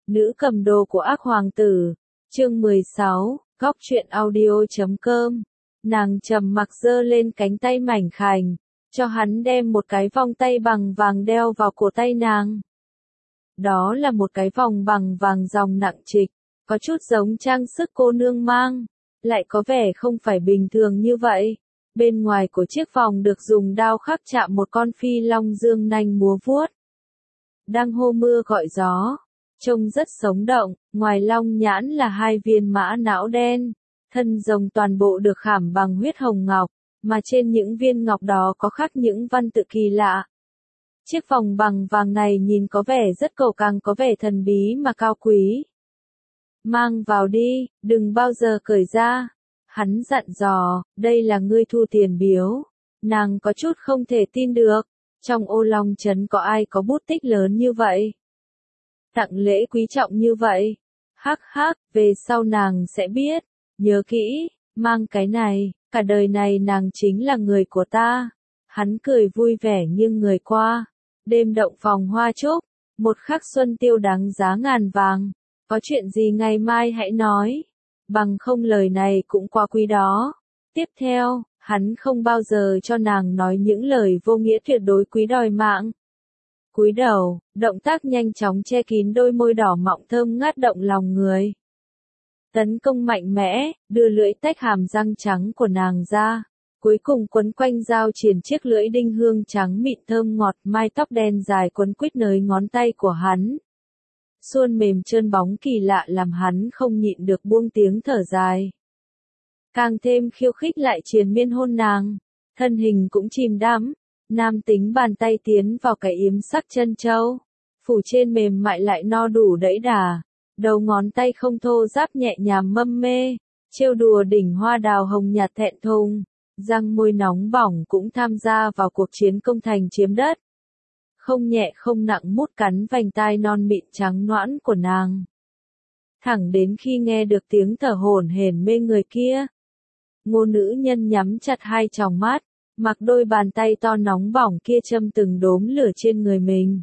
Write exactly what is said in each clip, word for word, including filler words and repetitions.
Nữ cầm đồ của ác hoàng tử, chương mười sáu, góc truyện audio chấm com. Nàng trầm mặc giơ lên cánh tay mảnh khảnh, cho hắn đem một cái vòng tay bằng vàng đeo vào cổ tay nàng. Đó là một cái vòng bằng vàng dòng nặng trịch, có chút giống trang sức cô nương mang, lại có vẻ không phải bình thường như vậy. Bên ngoài của chiếc vòng được dùng đao khắc chạm một con phi long dương nanh múa vuốt, đang hô mưa gọi gió, trông rất sống động. Ngoài long nhãn là hai viên mã não đen, thân rồng toàn bộ được khảm bằng huyết hồng ngọc, mà trên những viên ngọc đó có khắc những văn tự kỳ lạ. Chiếc vòng bằng vàng này nhìn có vẻ rất cầu càng có vẻ thần bí mà cao quý. Mang vào đi, đừng bao giờ cởi ra. Hắn dặn dò, đây là ngươi thu tiền biếu. Nàng có chút không thể tin được, trong Ô Long Trấn có ai có bút tích lớn như vậy? Tặng lễ quý trọng như vậy. Hắc hắc, về sau nàng sẽ biết. Nhớ kỹ, mang cái này, cả đời này nàng chính là người của ta. Hắn cười vui vẻ nghiêng người qua. Đêm động phòng hoa trúc, một khắc xuân tiêu đáng giá ngàn vàng. Có chuyện gì ngày mai hãy nói. Bằng không lời này cũng quá quý đó. Tiếp theo, hắn không bao giờ cho nàng nói những lời vô nghĩa tuyệt đối quý đòi mạng. Cúi đầu, động tác nhanh chóng che kín đôi môi đỏ mọng thơm ngát động lòng người. Tấn công mạnh mẽ, đưa lưỡi tách hàm răng trắng của nàng ra. Cuối cùng quấn quanh dao triền chiếc lưỡi đinh hương trắng mịn thơm ngọt, mái tóc đen dài quấn quýt nơi ngón tay của hắn. Suôn mềm trơn bóng kỳ lạ làm hắn không nhịn được buông tiếng thở dài. Càng thêm khiêu khích lại triền miên hôn nàng, thân hình cũng chìm đắm, nam tính bàn tay tiến vào cái yếm sắc chân châu, phủ trên mềm mại lại no đủ đẫy đà, đầu ngón tay không thô ráp nhẹ nhàng mâm mê, trêu đùa đỉnh hoa đào hồng nhạt thẹn thùng, răng môi nóng bỏng cũng tham gia vào cuộc chiến công thành chiếm đất. Không nhẹ không nặng mút cắn vành tai non mịn trắng nõn của nàng. Thẳng đến khi nghe được tiếng thở hổn hển mê người kia. Ngô nữ nhân nhắm chặt hai tròng mắt, mặc đôi bàn tay to nóng bỏng kia châm từng đốm lửa trên người mình.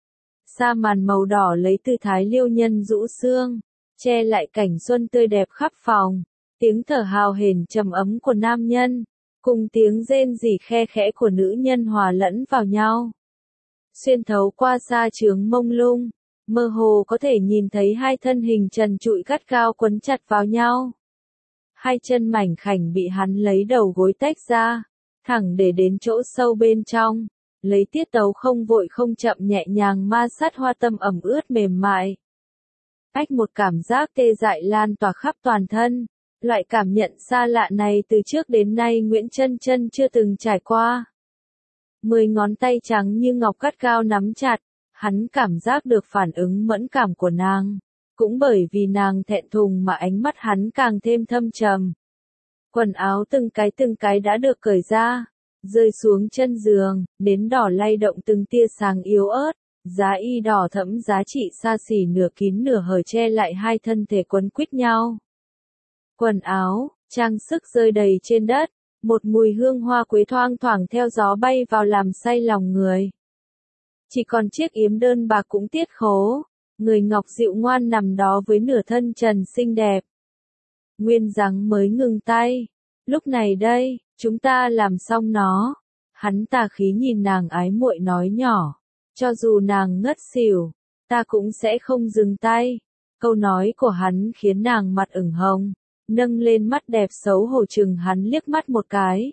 Sa màn màu đỏ lấy tư thái liêu nhân rũ xương, che lại cảnh xuân tươi đẹp khắp phòng. Tiếng thở hào hển trầm ấm của nam nhân, cùng tiếng rên rỉ khe khẽ của nữ nhân hòa lẫn vào nhau. Xuyên thấu qua sa trướng mông lung, mơ hồ có thể nhìn thấy hai thân hình trần trụi gắt gao quấn chặt vào nhau. Hai chân mảnh khảnh bị hắn lấy đầu gối tách ra, thẳng để đến chỗ sâu bên trong, lấy tiết tấu không vội không chậm nhẹ nhàng ma sát hoa tâm ẩm ướt mềm mại. Ách, một cảm giác tê dại lan tỏa khắp toàn thân, loại cảm nhận xa lạ này từ trước đến nay Nguyễn Chân Chân chưa từng trải qua. Mười ngón tay trắng như ngọc gắt gao nắm chặt, hắn cảm giác được phản ứng mẫn cảm của nàng. Cũng bởi vì nàng thẹn thùng mà ánh mắt hắn càng thêm thâm trầm. Quần áo từng cái từng cái đã được cởi ra, rơi xuống chân giường, nến đỏ lay động từng tia sáng yếu ớt, giá y đỏ thẫm giá trị xa xỉ nửa kín nửa hở che lại hai thân thể quấn quýt nhau. Quần áo, trang sức rơi đầy trên đất. Một mùi hương hoa quế thoang thoảng theo gió bay vào làm say lòng người. Chỉ còn chiếc yếm đơn bạc cũng tiết khố, người ngọc dịu ngoan nằm đó với nửa thân trần xinh đẹp. Nguyên Giáng mới ngừng tay. Lúc này đây, chúng ta làm xong nó. Hắn tà khí nhìn nàng ái muội nói nhỏ. Cho dù nàng ngất xỉu, ta cũng sẽ không dừng tay. Câu nói của hắn khiến nàng mặt ửng hồng. Nâng lên mắt đẹp xấu hổ chừng hắn liếc mắt một cái.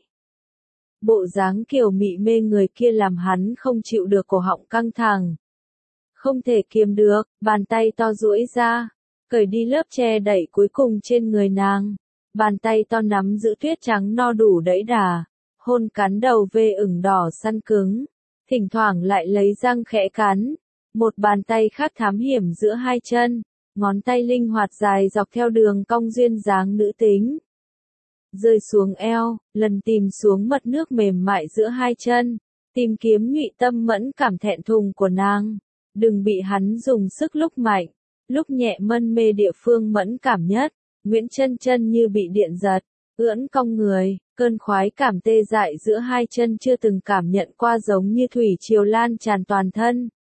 Bộ dáng kiều mị mê người kia làm hắn không chịu được, cổ họng căng thẳng. Không thể kiềm được, bàn tay to duỗi ra, cởi đi lớp che đậy cuối cùng trên người nàng. Bàn tay to nắm giữ tuyết trắng no đủ đẫy đà, hôn cắn đầu vê ửng đỏ săn cứng, thỉnh thoảng lại lấy răng khẽ cắn. Một bàn tay khác thám hiểm giữa hai chân. Ngón tay linh hoạt dài dọc theo đường cong duyên dáng nữ tính. Rơi xuống eo, lần tìm xuống mật nước mềm mại giữa hai chân, tìm kiếm nhụy tâm mẫn cảm thẹn thùng của nàng. Đừng bị hắn dùng sức lúc mạnh, lúc nhẹ mân mê địa phương mẫn cảm nhất. Nguyễn Chân Chân như bị điện giật, ưỡn cong người, cơn khoái cảm tê dại giữa hai chân chưa từng cảm nhận qua giống như thủy triều lan tràn toàn thân.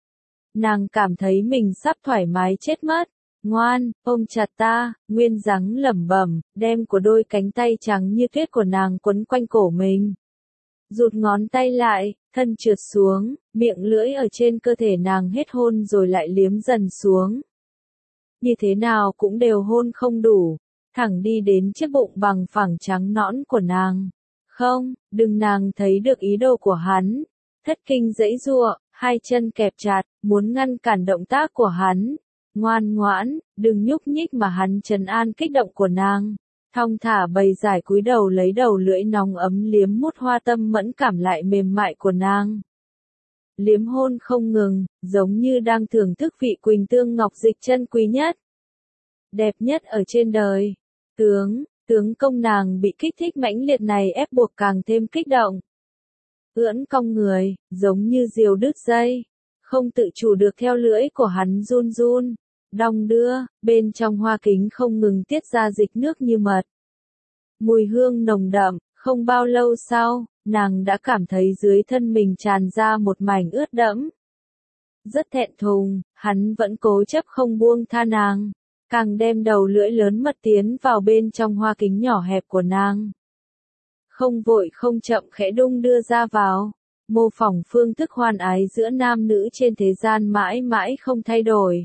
nàng cảm thấy mình sắp thoải mái chết mất. Ngoan, ôm chặt ta, Nguyên Giáng lẩm bẩm, đem của đôi cánh tay trắng như tuyết của nàng quấn quanh cổ mình. Rụt ngón tay lại, thân trượt xuống, miệng lưỡi ở trên cơ thể nàng hết hôn rồi lại liếm dần xuống. Như thế nào cũng đều hôn không đủ, thẳng đi đến chiếc bụng bằng phẳng trắng nõn của nàng. Không, đừng, nàng thấy được ý đồ của hắn. Thất kinh giãy giụa, hai chân kẹp chặt, muốn ngăn cản động tác của hắn. Ngoan ngoãn, đừng nhúc nhích, mà hắn trấn an kích động của nàng. Thong thả bày giải cúi đầu lấy đầu lưỡi nóng ấm liếm mút hoa tâm mẫn cảm lại mềm mại của nàng. Liếm hôn không ngừng, giống như đang thưởng thức vị quỳnh tương ngọc dịch chân quý nhất, đẹp nhất ở trên đời. Tướng, tướng công nàng bị kích thích mãnh liệt này ép buộc càng thêm kích động. Ưỡn cong người, giống như diều đứt dây, không tự chủ được theo lưỡi của hắn run run, đong đưa, bên trong hoa kính không ngừng tiết ra dịch nước như mật. Mùi hương nồng đậm, không bao lâu sau, nàng đã cảm thấy dưới thân mình tràn ra một mảnh ướt đẫm. Rất thẹn thùng, hắn vẫn cố chấp không buông tha nàng, càng đem đầu lưỡi lớn mật tiến vào bên trong hoa kính nhỏ hẹp của nàng. Không vội không chậm khẽ đung đưa ra vào, mô phỏng phương thức hoan ái giữa nam nữ trên thế gian mãi mãi không thay đổi.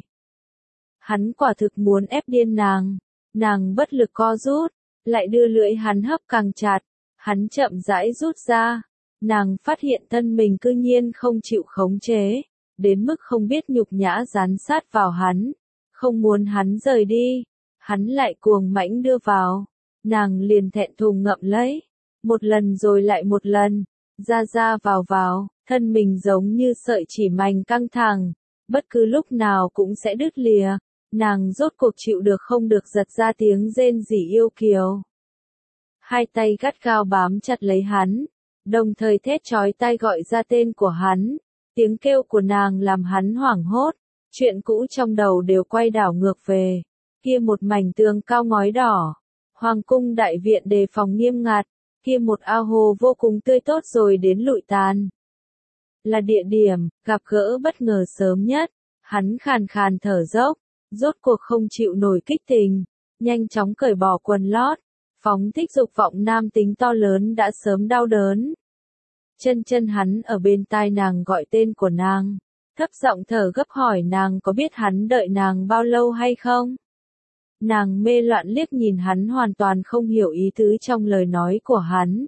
Hắn quả thực muốn ép điên nàng, nàng bất lực co rút, lại đưa lưỡi hắn hấp càng chặt, hắn chậm rãi rút ra, nàng phát hiện thân mình cư nhiên không chịu khống chế, đến mức không biết nhục nhã dán sát vào hắn, không muốn hắn rời đi, hắn lại cuồng mãnh đưa vào, nàng liền thẹn thùng ngậm lấy, một lần rồi lại một lần, ra ra vào vào, thân mình giống như sợi chỉ mảnh căng thẳng, bất cứ lúc nào cũng sẽ đứt lìa. Nàng rốt cuộc chịu được không được giật ra tiếng rên rỉ yêu kiều. Hai tay gắt gao bám chặt lấy hắn, đồng thời thét chói tai gọi ra tên của hắn. Tiếng kêu của nàng làm hắn hoảng hốt, chuyện cũ trong đầu đều quay đảo ngược về. Kia một mảnh tường cao ngói đỏ, hoàng cung đại viện đề phòng nghiêm ngặt, kia một ao hồ vô cùng tươi tốt rồi đến lụi tàn. Là địa điểm, gặp gỡ bất ngờ sớm nhất, hắn khàn khàn thở dốc. Rốt cuộc không chịu nổi kích tình, nhanh chóng cởi bỏ quần lót, phóng thích dục vọng nam tính to lớn đã sớm đau đớn. Chân chân hắn ở bên tai nàng gọi tên của nàng, thấp giọng thở gấp hỏi nàng có biết hắn đợi nàng bao lâu hay không. Nàng mê loạn liếc nhìn hắn hoàn toàn không hiểu ý tứ trong lời nói của hắn.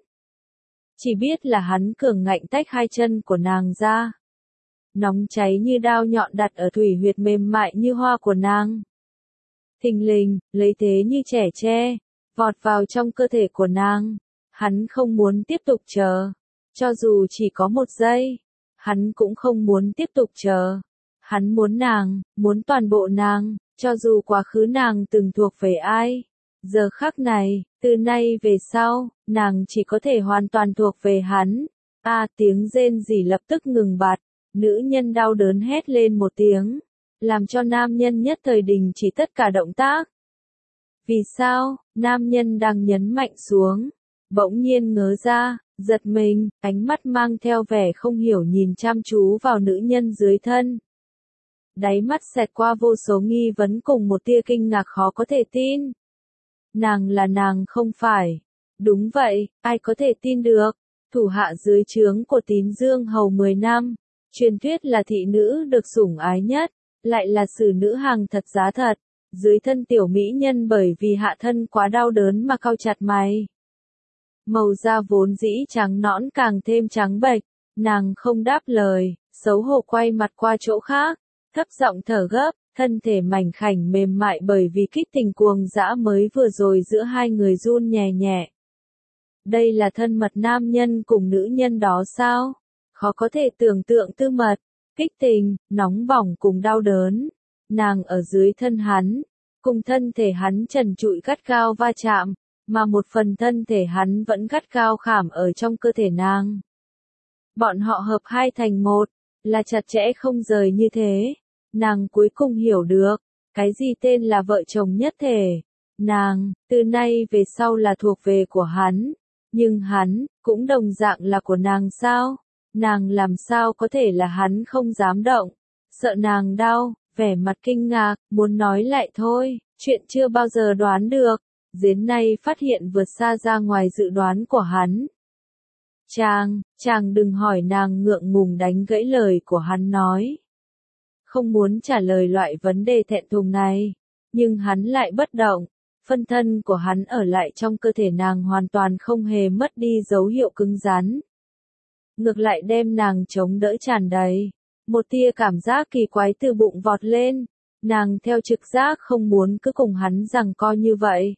Chỉ biết là hắn cường ngạnh tách hai chân của nàng ra. Nóng cháy như đao nhọn đặt ở thủy huyệt mềm mại như hoa của nàng. Thình lình, lấy thế như trẻ tre, vọt vào trong cơ thể của nàng. Hắn không muốn tiếp tục chờ. Cho dù chỉ có một giây, hắn cũng không muốn tiếp tục chờ. Hắn muốn nàng, muốn toàn bộ nàng, cho dù quá khứ nàng từng thuộc về ai. Giờ khắc này, từ nay về sau, nàng chỉ có thể hoàn toàn thuộc về hắn. A à, tiếng rên rỉ lập tức ngừng bặt. Nữ nhân đau đớn hét lên một tiếng, làm cho nam nhân nhất thời đình chỉ tất cả động tác. Vì sao, nam nhân đang nhấn mạnh xuống, bỗng nhiên ngớ ra, giật mình, ánh mắt mang theo vẻ không hiểu nhìn chăm chú vào nữ nhân dưới thân. Đáy mắt xẹt qua vô số nghi vấn cùng một tia kinh ngạc khó có thể tin. Nàng là nàng không phải. Đúng vậy, ai có thể tin được, thủ hạ dưới trướng của Tín Dương hầu mười năm. Truyền thuyết là thị nữ được sủng ái nhất, lại là xử nữ hàng thật giá thật, dưới thân tiểu mỹ nhân bởi vì hạ thân quá đau đớn mà cau chặt mày. Màu da vốn dĩ trắng nõn càng thêm trắng bệch, nàng không đáp lời, xấu hổ quay mặt qua chỗ khác, thấp giọng thở gấp, thân thể mảnh khảnh mềm mại bởi vì kích tình cuồng dã mới vừa rồi giữa hai người run nhẹ nhẹ. Đây là thân mật nam nhân cùng nữ nhân đó sao? Khó có thể tưởng tượng tư mật, kích tình, nóng bỏng cùng đau đớn. Nàng ở dưới thân hắn, cùng thân thể hắn trần trụi gắt gao va chạm, mà một phần thân thể hắn vẫn gắt gao khảm ở trong cơ thể nàng. Bọn họ hợp hai thành một, là chặt chẽ không rời như thế. Nàng cuối cùng hiểu được, cái gì tên là vợ chồng nhất thể. Nàng, từ nay về sau là thuộc về của hắn, nhưng hắn, cũng đồng dạng là của nàng sao? Nàng làm sao có thể là hắn không dám động, sợ nàng đau, vẻ mặt kinh ngạc, muốn nói lại thôi, chuyện chưa bao giờ đoán được, đến nay phát hiện vượt xa ra ngoài dự đoán của hắn. Chàng, chàng đừng hỏi, nàng ngượng ngùng đánh gãy lời của hắn nói. Không muốn trả lời loại vấn đề thẹn thùng này, nhưng hắn lại bất động, phân thân của hắn ở lại trong cơ thể nàng hoàn toàn không hề mất đi dấu hiệu cứng rắn. Ngược lại đem nàng chống đỡ tràn đầy, một tia cảm giác kỳ quái từ bụng vọt lên, nàng theo trực giác không muốn cứ cùng hắn giằng co như vậy.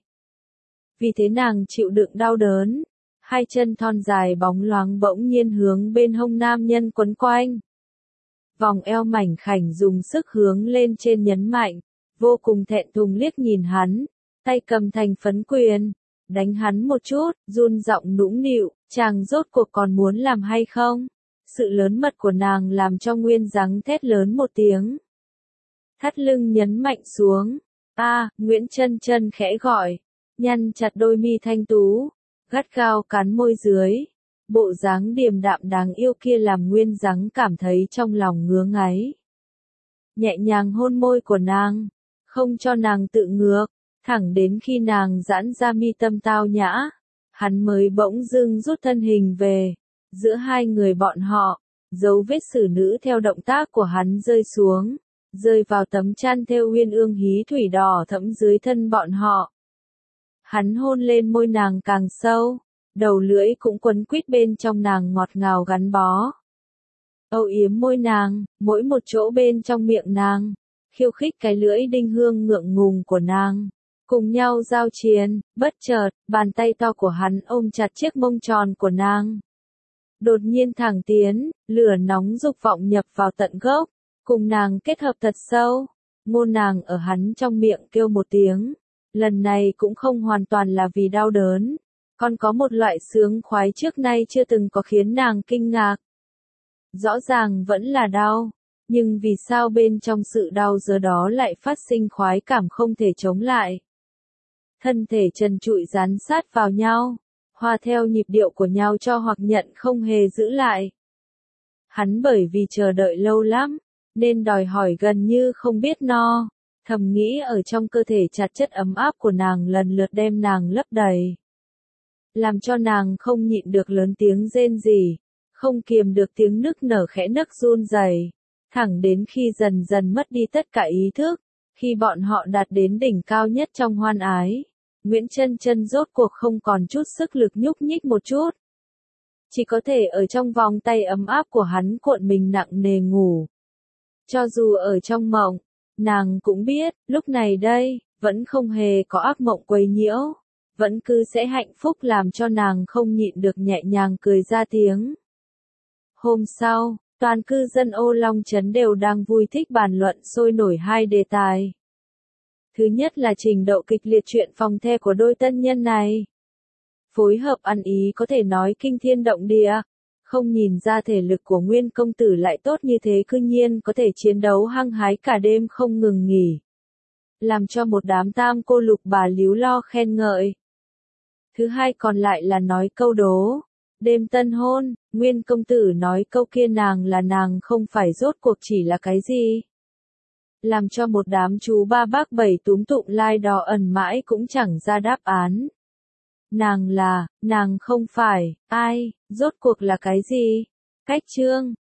Vì thế nàng chịu đựng đau đớn, hai chân thon dài bóng loáng bỗng nhiên hướng bên hông nam nhân quấn quanh. Vòng eo mảnh khảnh dùng sức hướng lên trên nhấn mạnh, vô cùng thẹn thùng liếc nhìn hắn, tay cầm thành phấn quyền, đánh hắn một chút, run giọng nũng nịu, chàng rốt cuộc còn muốn làm hay không? Sự lớn mật của nàng làm cho Nguyên Giáng thét lớn một tiếng. Thắt lưng nhấn mạnh xuống, a, Nguyễn Chân Chân khẽ gọi, nhăn chặt đôi mi thanh tú, gắt gao cắn môi dưới. Bộ dáng điềm đạm đáng yêu kia làm Nguyên Giáng cảm thấy trong lòng ngứa ngáy. Nhẹ nhàng hôn môi của nàng, không cho nàng tự ngược, thẳng đến khi nàng giãn ra mi tâm tao nhã, hắn mới bỗng dưng rút thân hình về. Giữa hai người bọn họ, dấu vết xử nữ theo động tác của hắn rơi xuống, rơi vào tấm chăn thêu uyên ương hí thủy đỏ thẫm dưới thân bọn họ. Hắn hôn lên môi nàng càng sâu, đầu lưỡi cũng quấn quýt bên trong nàng ngọt ngào gắn bó. Âu yếm môi nàng, mỗi một chỗ bên trong miệng nàng, khiêu khích cái lưỡi đinh hương ngượng ngùng của nàng. Cùng nhau giao chiến, bất chợt, bàn tay to của hắn ôm chặt chiếc mông tròn của nàng. Đột nhiên thẳng tiến, lửa nóng dục vọng nhập vào tận gốc, cùng nàng kết hợp thật sâu, ngôn nàng ở hắn trong miệng kêu một tiếng. Lần này cũng không hoàn toàn là vì đau đớn, còn có một loại sướng khoái trước nay chưa từng có khiến nàng kinh ngạc. Rõ ràng vẫn là đau, nhưng vì sao bên trong sự đau giờ đó lại phát sinh khoái cảm không thể chống lại. Thân thể trần trụi dán sát vào nhau, hòa theo nhịp điệu của nhau cho hoặc nhận không hề giữ lại. Hắn bởi vì chờ đợi lâu lắm, nên đòi hỏi gần như không biết no, thầm nghĩ ở trong cơ thể chặt chất ấm áp của nàng lần lượt đem nàng lấp đầy. Làm cho nàng không nhịn được lớn tiếng rên rỉ, không kiềm được tiếng nức nở khẽ nấc run rẩy, thẳng đến khi dần dần mất đi tất cả ý thức, khi bọn họ đạt đến đỉnh cao nhất trong hoan ái. Nguyễn Chân Chân rốt cuộc không còn chút sức lực nhúc nhích một chút. Chỉ có thể ở trong vòng tay ấm áp của hắn cuộn mình nặng nề ngủ. Cho dù ở trong mộng, nàng cũng biết, lúc này đây, vẫn không hề có ác mộng quấy nhiễu, vẫn cứ sẽ hạnh phúc làm cho nàng không nhịn được nhẹ nhàng cười ra tiếng. Hôm sau, toàn cư dân Ô Long Trấn đều đang vui thích bàn luận sôi nổi hai đề tài. Thứ nhất là trình độ kịch liệt chuyện phòng the của đôi tân nhân này. Phối hợp ăn ý có thể nói kinh thiên động địa, không nhìn ra thể lực của Nguyên công tử lại tốt như thế, cư nhiên có thể chiến đấu hăng hái cả đêm không ngừng nghỉ. Làm cho một đám tam cô lục bà líu lo khen ngợi. Thứ hai còn lại là nói câu đố. Đêm tân hôn, Nguyên công tử nói câu kia nàng là nàng không phải rốt cuộc chỉ là cái gì. Làm cho một đám chú ba bác bảy túm tụng lai đò ẩn mãi cũng chẳng ra đáp án. Nàng là, nàng không phải, ai, rốt cuộc là cái gì? Cách chương,